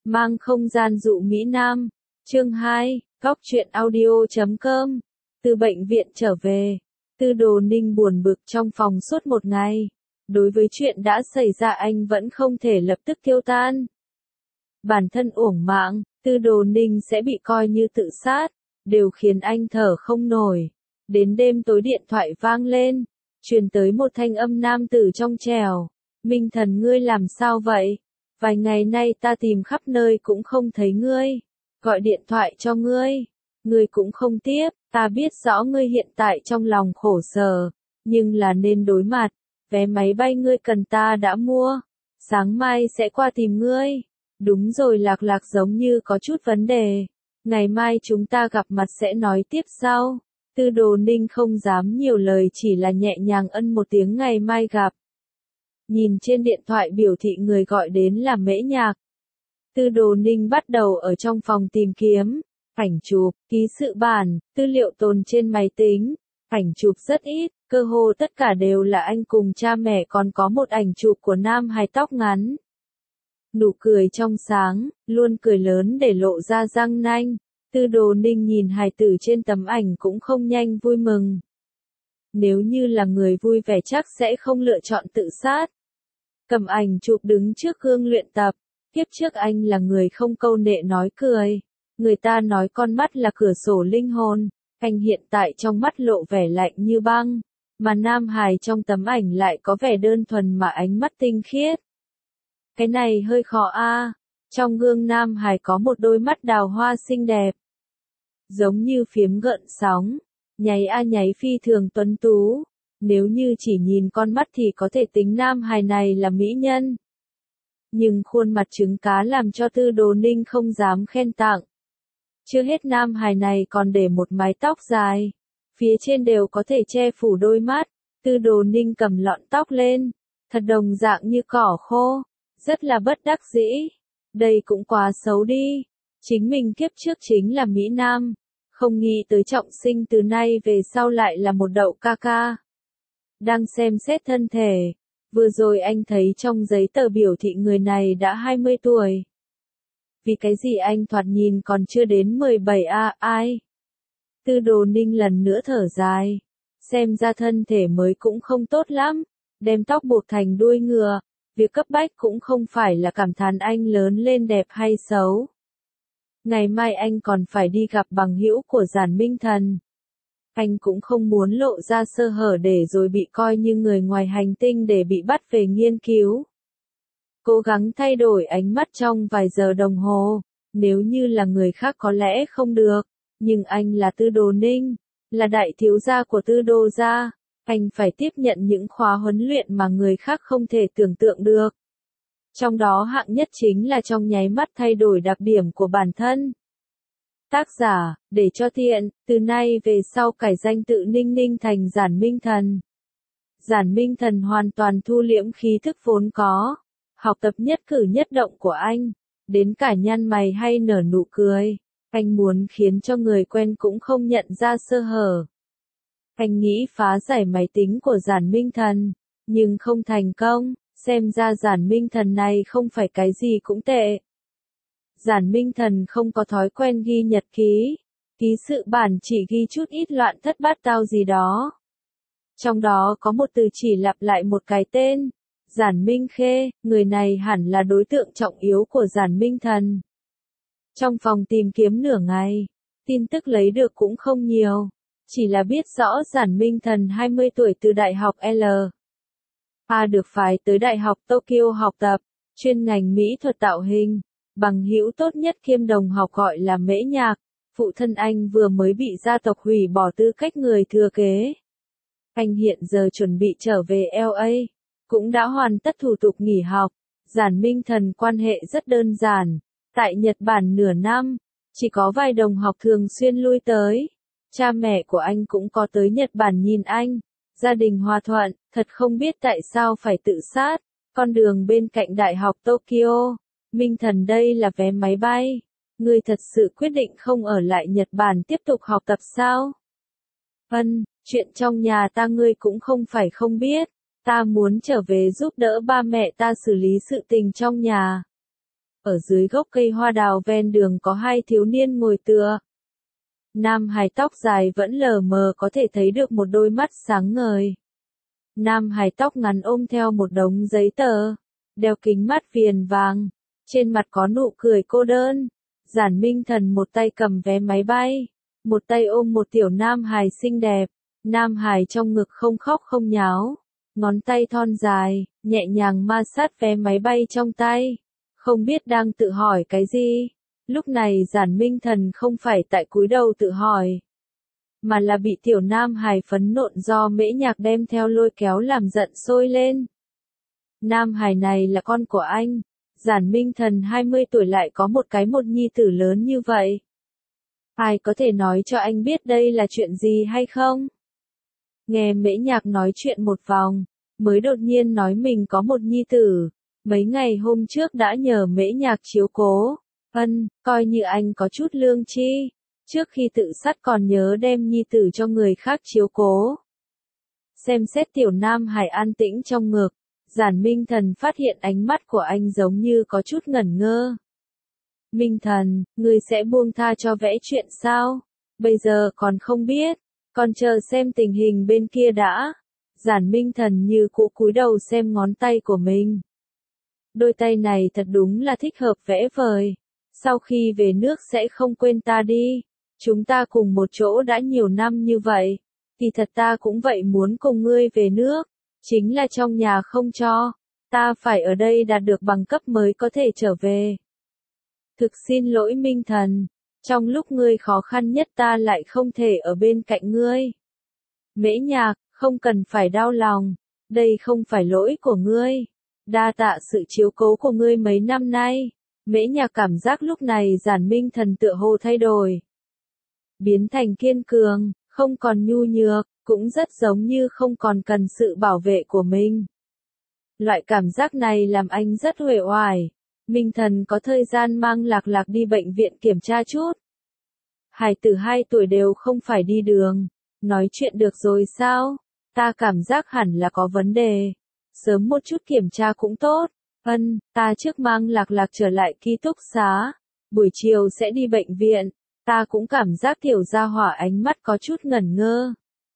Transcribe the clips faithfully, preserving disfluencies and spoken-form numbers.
Mang không gian dụ Mỹ Nam. Chương hai, Góc truyện audio chấm com. Từ bệnh viện trở về, Tư Đồ Ninh buồn bực trong phòng suốt một ngày. Đối với chuyện đã xảy ra anh vẫn không thể lập tức tiêu tan. Bản thân uổng mạng, Tư Đồ Ninh sẽ bị coi như tự sát, đều khiến anh thở không nổi. Đến đêm tối điện thoại vang lên, truyền tới một thanh âm nam tử trong trẻo. Minh Thần, ngươi làm sao vậy? Vài ngày nay ta tìm khắp nơi cũng không thấy ngươi. Gọi điện thoại cho ngươi, ngươi cũng không tiếp. Ta biết rõ ngươi hiện tại trong lòng khổ sở, nhưng là nên đối mặt. Vé máy bay ngươi cần ta đã mua, sáng mai sẽ qua tìm ngươi. Đúng rồi, Lạc Lạc giống như có chút vấn đề. Ngày mai chúng ta gặp mặt sẽ nói tiếp sau. Tư Đồ Ninh không dám nhiều lời, chỉ là nhẹ nhàng ân một tiếng ngày mai gặp. Nhìn trên điện thoại biểu thị người gọi đến là Mễ Nhạc. Tư Đồ Ninh bắt đầu ở trong phòng tìm kiếm. Ảnh chụp, ký sự bản, tư liệu tồn trên máy tính. Ảnh chụp rất ít, cơ hồ tất cả đều là anh cùng cha mẹ, còn có một ảnh chụp của nam hài tóc ngắn. Nụ cười trong sáng, luôn cười lớn để lộ ra răng nanh. Tư Đồ Ninh nhìn hài tử trên tấm ảnh cũng không nhanh vui mừng. Nếu như là người vui vẻ chắc sẽ không lựa chọn tự sát. Cầm ảnh chụp đứng trước gương luyện tập. Kiếp trước anh là người không câu nệ nói cười. Người ta nói con mắt là cửa sổ linh hồn. Anh hiện tại trong mắt lộ vẻ lạnh như băng. Mà nam hài trong tấm ảnh lại có vẻ đơn thuần mà ánh mắt tinh khiết. Cái này hơi khó a. Trong gương nam hài có một đôi mắt đào hoa xinh đẹp. Giống như phiếm gợn sóng. Nháy a nháy phi thường tuấn tú. Nếu như chỉ nhìn con mắt thì có thể tính nam hài này là mỹ nhân. Nhưng khuôn mặt trứng cá làm cho Tư Đồ Ninh không dám khen tặng. Chưa hết, nam hài này còn để một mái tóc dài. Phía trên đều có thể che phủ đôi mắt. Tư Đồ Ninh cầm lọn tóc lên. Thật đồng dạng như cỏ khô. Rất là bất đắc dĩ. Đây cũng quá xấu đi. Chính mình kiếp trước chính là Mỹ Nam. Không nghĩ tới trọng sinh từ nay về sau lại là một đậu ca ca. Đang xem xét thân thể. Vừa rồi anh thấy trong giấy tờ biểu thị người này đã hai mươi tuổi. Vì cái gì anh thoạt nhìn còn chưa đến mười bảy a, ai? Tư Đồ Ninh lần nữa thở dài. Xem ra thân thể mới cũng không tốt lắm. Đem tóc buộc thành đuôi ngựa. Việc cấp bách cũng không phải là cảm thán anh lớn lên đẹp hay xấu. Ngày mai anh còn phải đi gặp bằng hữu của Giản Minh Thần. Anh cũng không muốn lộ ra sơ hở để rồi bị coi như người ngoài hành tinh để bị bắt về nghiên cứu. Cố gắng thay đổi ánh mắt trong vài giờ đồng hồ. Nếu như là người khác có lẽ không được. Nhưng anh là Tư Đồ Ninh. Là đại thiếu gia của Tư Đồ gia. Anh phải tiếp nhận những khóa huấn luyện mà người khác không thể tưởng tượng được. Trong đó hạng nhất chính là trong nháy mắt thay đổi đặc điểm của bản thân. Tác giả, để cho tiện, từ nay về sau cải danh tự Ninh Ninh thành Giản Minh Thần. Giản Minh Thần hoàn toàn thu liễm khí thức vốn có. Học tập nhất cử nhất động của anh. Đến cả nhăn mày hay nở nụ cười. Anh muốn khiến cho người quen cũng không nhận ra sơ hở. Anh nghĩ phá giải máy tính của Giản Minh Thần. Nhưng không thành công. Xem ra Giản Minh Thần này không phải cái gì cũng tệ. Giản Minh Thần không có thói quen ghi nhật ký. Ký sự bản chỉ ghi chút ít loạn thất bát tao gì đó. Trong đó có một từ chỉ lặp lại một cái tên. Giản Minh Khê, người này hẳn là đối tượng trọng yếu của Giản Minh Thần. Trong phòng tìm kiếm nửa ngày, tin tức lấy được cũng không nhiều. Chỉ là biết rõ Giản Minh Thần hai mươi tuổi từ Đại học L. A được phái tới Đại học Tokyo học tập, chuyên ngành mỹ thuật tạo hình. Bằng hữu tốt nhất kiêm đồng học gọi là Mễ Nhạc. Phụ thân anh vừa mới bị gia tộc hủy bỏ tư cách người thừa kế. Anh hiện giờ chuẩn bị trở về L A. Cũng đã hoàn tất thủ tục nghỉ học. Giản Minh Thần quan hệ rất đơn giản. Tại Nhật Bản nửa năm, chỉ có vài đồng học thường xuyên lui tới. Cha mẹ của anh cũng có tới Nhật Bản nhìn anh. Gia đình hòa thuận, thật không biết tại sao phải tự sát. Con đường bên cạnh Đại học Tokyo. Minh Thần, đây là vé máy bay. Ngươi thật sự quyết định không ở lại Nhật Bản tiếp tục học tập sao? Vâng, chuyện trong nhà ta ngươi cũng không phải không biết. Ta muốn trở về giúp đỡ ba mẹ ta xử lý sự tình trong nhà. ở dưới gốc cây hoa đào ven đường có hai thiếu niên ngồi tựa. Nam hài tóc dài vẫn lờ mờ có thể thấy được một đôi mắt sáng ngời. Nam hài tóc ngắn ôm theo một đống giấy tờ, đeo kính mắt viền vàng, trên mặt có nụ cười cô đơn. Giản Minh Thần một tay cầm vé máy bay, một tay ôm một tiểu nam hài xinh đẹp. Nam hài trong ngực không khóc không nháo, ngón tay thon dài, nhẹ nhàng ma sát vé máy bay trong tay, không biết đang tự hỏi cái gì. Lúc này Giản Minh Thần không phải tại cúi đầu tự hỏi, mà là bị tiểu nam hài phẫn nộ do Mễ Nhạc đem theo lôi kéo làm giận sôi lên. Nam hài này là con của anh. Giản Minh Thần hai mươi tuổi lại có một cái một nhi tử lớn như vậy. Ai có thể nói cho anh biết đây là chuyện gì hay không? Nghe Mễ Nhạc nói chuyện một vòng, mới đột nhiên nói mình có một nhi tử. Mấy ngày hôm trước đã nhờ Mễ Nhạc chiếu cố. Ân, coi như anh có chút lương chi. Trước khi tự sát còn nhớ đem nhi tử cho người khác chiếu cố. Xem xét tiểu nam hài an tĩnh trong ngực, Giản Minh Thần phát hiện ánh mắt của anh giống như có chút ngẩn ngơ. Minh Thần, ngươi sẽ buông tha cho vẽ chuyện sao? Bây giờ còn không biết, còn chờ xem tình hình bên kia đã. Giản Minh Thần như cũ cúi đầu xem ngón tay của mình. Đôi tay này thật đúng là thích hợp vẽ vời. Sau khi về nước sẽ không quên ta đi. Chúng ta cùng một chỗ đã nhiều năm như vậy. Thì thật ta cũng vậy muốn cùng ngươi về nước. Chính là trong nhà không cho. Ta phải ở đây đạt được bằng cấp mới có thể trở về. Thực xin lỗi Minh Thần. Trong lúc ngươi khó khăn nhất ta lại không thể ở bên cạnh ngươi. Mễ Nhạc, không cần phải đau lòng. Đây không phải lỗi của ngươi. Đa tạ sự chiếu cố của ngươi mấy năm nay. Mễ Nhạc cảm giác lúc này Giản Minh Thần tựa hồ thay đổi. Biến thành kiên cường, không còn nhu nhược, cũng rất giống như không còn cần sự bảo vệ của mình. Loại cảm giác này làm anh rất uể oải. Minh Thần có thời gian mang Lạc Lạc đi bệnh viện kiểm tra chút. Hải tử hai tuổi đều không phải đi đường. Nói chuyện được rồi sao? Ta cảm giác hẳn là có vấn đề. Sớm một chút kiểm tra cũng tốt. Ân, ta trước mang Lạc Lạc trở lại ký túc xá. Buổi chiều sẽ đi bệnh viện. Ta cũng cảm giác tiểu gia hỏa ánh mắt có chút ngẩn ngơ.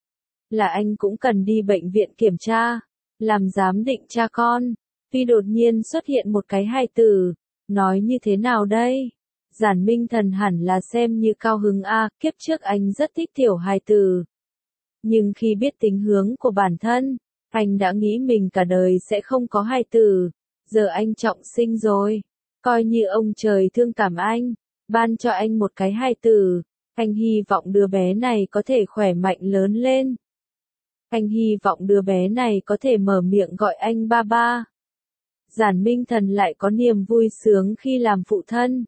Là anh cũng cần đi bệnh viện kiểm tra. Làm giám định cha con. Tuy đột nhiên xuất hiện một cái hài tử. Nói như thế nào đây? Giản Minh Thần hẳn là xem như cao hứng a, kiếp trước anh rất thích tiểu hài tử. Nhưng khi biết tính hướng của bản thân, anh đã nghĩ mình cả đời sẽ không có hài tử. Giờ anh trọng sinh rồi. Coi như ông trời thương cảm anh. Ban cho anh một cái hài tử. Anh hy vọng đứa bé này có thể khỏe mạnh lớn lên. Anh hy vọng đứa bé này có thể mở miệng gọi anh ba ba. Giản Minh Thần lại có niềm vui sướng khi làm phụ thân.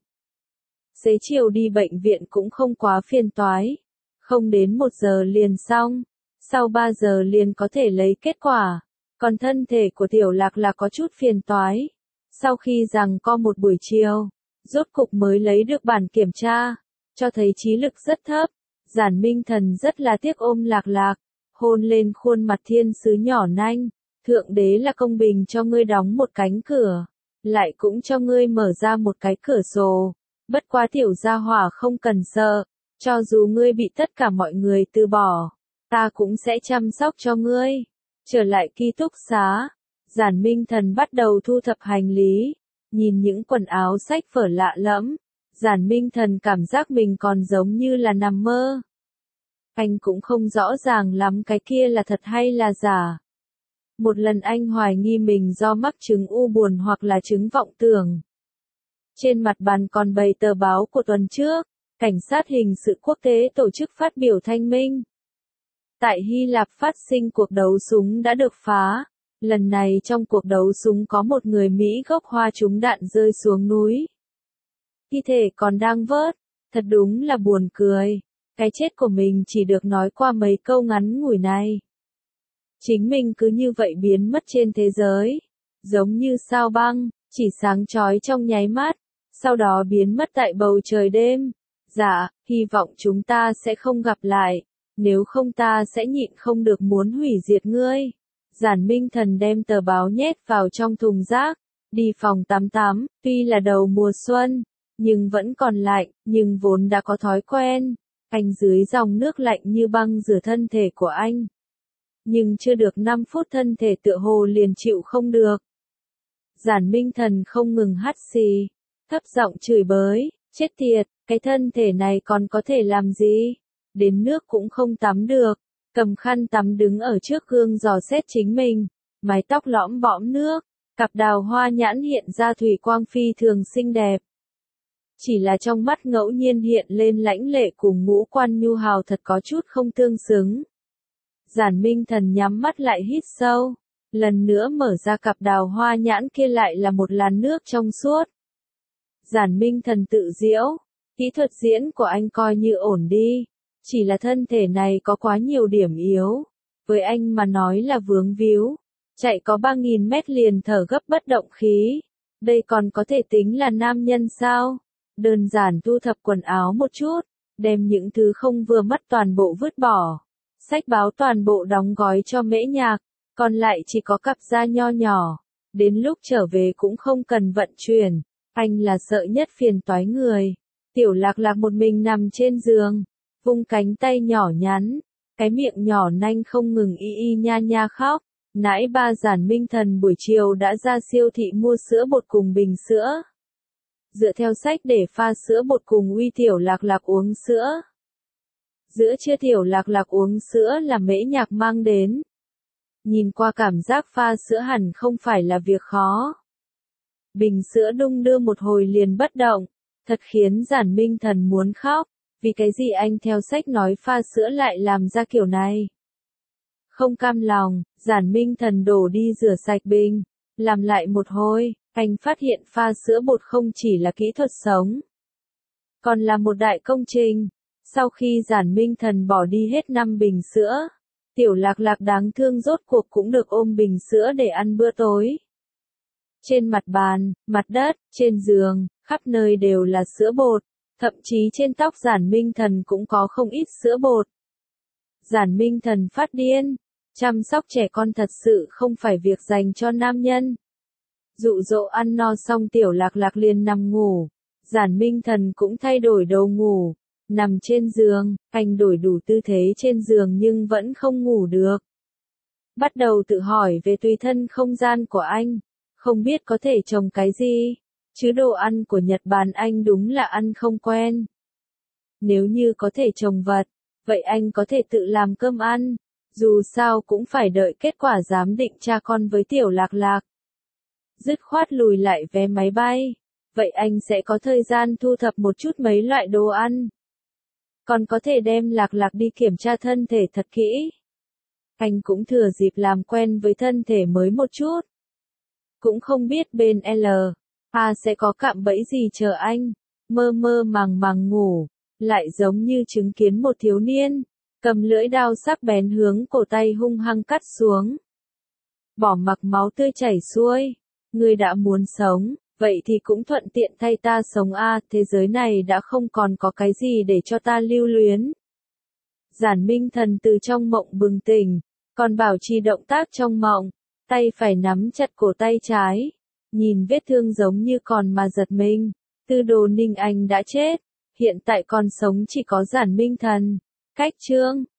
Xế chiều đi bệnh viện cũng không quá phiền toái. Không đến một giờ liền xong. Sau ba giờ liền có thể lấy kết quả. Còn thân thể của tiểu Lạc là có chút phiền toái. Sau khi giằng co một buổi chiều, rốt cục mới lấy được bản kiểm tra. Cho thấy trí lực rất thấp. Giản Minh Thần rất là tiếc ôm Lạc Lạc. Hôn lên khuôn mặt thiên sứ nhỏ nanh. Thượng đế là công bình cho ngươi đóng một cánh cửa. Lại cũng cho ngươi mở ra một cái cửa sổ. Bất quá tiểu gia hỏa không cần sợ. Cho dù ngươi bị tất cả mọi người từ bỏ. Ta cũng sẽ chăm sóc cho ngươi. Trở lại ký túc xá. Giản Minh Thần bắt đầu thu thập hành lý. Nhìn những quần áo sách vở lạ lẫm. Giản Minh Thần cảm giác mình còn giống như là nằm mơ. Anh cũng không rõ ràng lắm cái kia là thật hay là giả. Một lần anh hoài nghi mình do mắc chứng u buồn hoặc là chứng vọng tưởng. Trên mặt bàn còn bày tờ báo của tuần trước, cảnh sát hình sự quốc tế tổ chức phát biểu thanh minh. Tại Hy Lạp phát sinh cuộc đấu súng đã được phá. Lần này trong cuộc đấu súng có một người Mỹ gốc Hoa trúng đạn rơi xuống núi. Thi thể còn đang vớt, thật đúng là buồn cười. Cái chết của mình chỉ được nói qua mấy câu ngắn ngủi này. Chính mình cứ như vậy biến mất trên thế giới. Giống như sao băng, chỉ sáng chói trong nháy mắt. Sau đó biến mất tại bầu trời đêm. Dạ, hy vọng chúng ta sẽ không gặp lại. Nếu không ta sẽ nhịn không được muốn hủy diệt ngươi. Giản Minh Thần đem tờ báo nhét vào trong thùng rác. Đi phòng tắm tắm, tuy là đầu mùa xuân, nhưng vẫn còn lạnh, nhưng vốn đã có thói quen. Anh dưới dòng nước lạnh như băng rửa thân thể của anh. Nhưng chưa được năm phút thân thể tựa hồ liền chịu không được. Giản Minh Thần không ngừng hắt xì, thấp giọng chửi bới, chết tiệt, cái thân thể này còn có thể làm gì? Đến nước cũng không tắm được, cầm khăn tắm đứng ở trước gương dò xét chính mình, mái tóc lõm bõm nước, cặp đào hoa nhãn hiện ra thủy quang phi thường xinh đẹp. Chỉ là trong mắt ngẫu nhiên hiện lên lãnh lệ cùng ngũ quan nhu hào thật có chút không tương xứng. Giản Minh Thần nhắm mắt lại hít sâu, lần nữa mở ra cặp đào hoa nhãn kia lại là một làn nước trong suốt. Giản Minh Thần tự giễu, kỹ thuật diễn của anh coi như ổn đi, chỉ là thân thể này có quá nhiều điểm yếu, với anh mà nói là vướng víu, chạy có ba nghìn mét liền thở gấp bất động khí, đây còn có thể tính là nam nhân sao? Đơn giản thu thập quần áo một chút, đem những thứ không vừa mắt toàn bộ vứt bỏ, sách báo toàn bộ đóng gói cho Mễ Nhạc, còn lại chỉ có cặp da nho nhỏ, đến lúc trở về cũng không cần vận chuyển, anh là sợ nhất phiền toái người. Tiểu Lạc Lạc một mình nằm trên giường, vung cánh tay nhỏ nhắn, cái miệng nhỏ nanh không ngừng y y nha nha khóc. Nãy ba Giản Minh Thần buổi chiều đã ra siêu thị mua sữa bột cùng bình sữa. Dựa theo sách để pha sữa bột cùng uy Tiểu Lạc Lạc uống sữa. Giữa trưa Tiểu Lạc Lạc uống sữa là Mễ Nhạc mang đến. Nhìn qua cảm giác pha sữa hẳn không phải là việc khó. Bình sữa đung đưa một hồi liền bất động, thật khiến Giản Minh Thần muốn khóc, vì cái gì anh theo sách nói pha sữa lại làm ra kiểu này. Không cam lòng, Giản Minh Thần đổ đi rửa sạch bình, làm lại một hồi, anh phát hiện pha sữa bột không chỉ là kỹ thuật sống, còn là một đại công trình. Sau khi Giản Minh Thần bỏ đi hết năm bình sữa, Tiểu Lạc Lạc đáng thương rốt cuộc cũng được ôm bình sữa để ăn bữa tối. Trên mặt bàn, mặt đất, trên giường, khắp nơi đều là sữa bột, thậm chí trên tóc Giản Minh Thần cũng có không ít sữa bột. Giản Minh Thần phát điên, chăm sóc trẻ con thật sự không phải việc dành cho nam nhân. Dụ dỗ ăn no xong Tiểu Lạc Lạc liền nằm ngủ, Giản Minh Thần cũng thay đổi đồ ngủ, nằm trên giường, anh đổi đủ tư thế trên giường nhưng vẫn không ngủ được. Bắt đầu tự hỏi về tùy thân không gian của anh, không biết có thể trồng cái gì, chứ đồ ăn của Nhật Bản anh đúng là ăn không quen. Nếu như có thể trồng vật, vậy anh có thể tự làm cơm ăn, dù sao cũng phải đợi kết quả giám định cha con với Tiểu Lạc Lạc. Dứt khoát lùi lại vé máy bay, vậy anh sẽ có thời gian thu thập một chút mấy loại đồ ăn. Còn có thể đem Lạc Lạc đi kiểm tra thân thể thật kỹ. Anh cũng thừa dịp làm quen với thân thể mới một chút. Cũng không biết bên L A sẽ có cạm bẫy gì chờ anh. Mơ mơ màng màng ngủ, lại giống như chứng kiến một thiếu niên, cầm lưỡi dao sắc bén hướng cổ tay hung hăng cắt xuống. Bỏ mặc máu tươi chảy xuôi, ngươi đã muốn sống, vậy thì cũng thuận tiện thay ta sống a, thế giới này đã không còn có cái gì để cho ta lưu luyến. Giản Minh Thần từ trong mộng bừng tỉnh, còn bảo trì động tác trong mộng, tay phải nắm chặt cổ tay trái, nhìn vết thương giống như còn mà giật mình. Tư Đồ Ninh Anh đã chết, hiện tại còn sống chỉ có Giản Minh Thần. Cách chương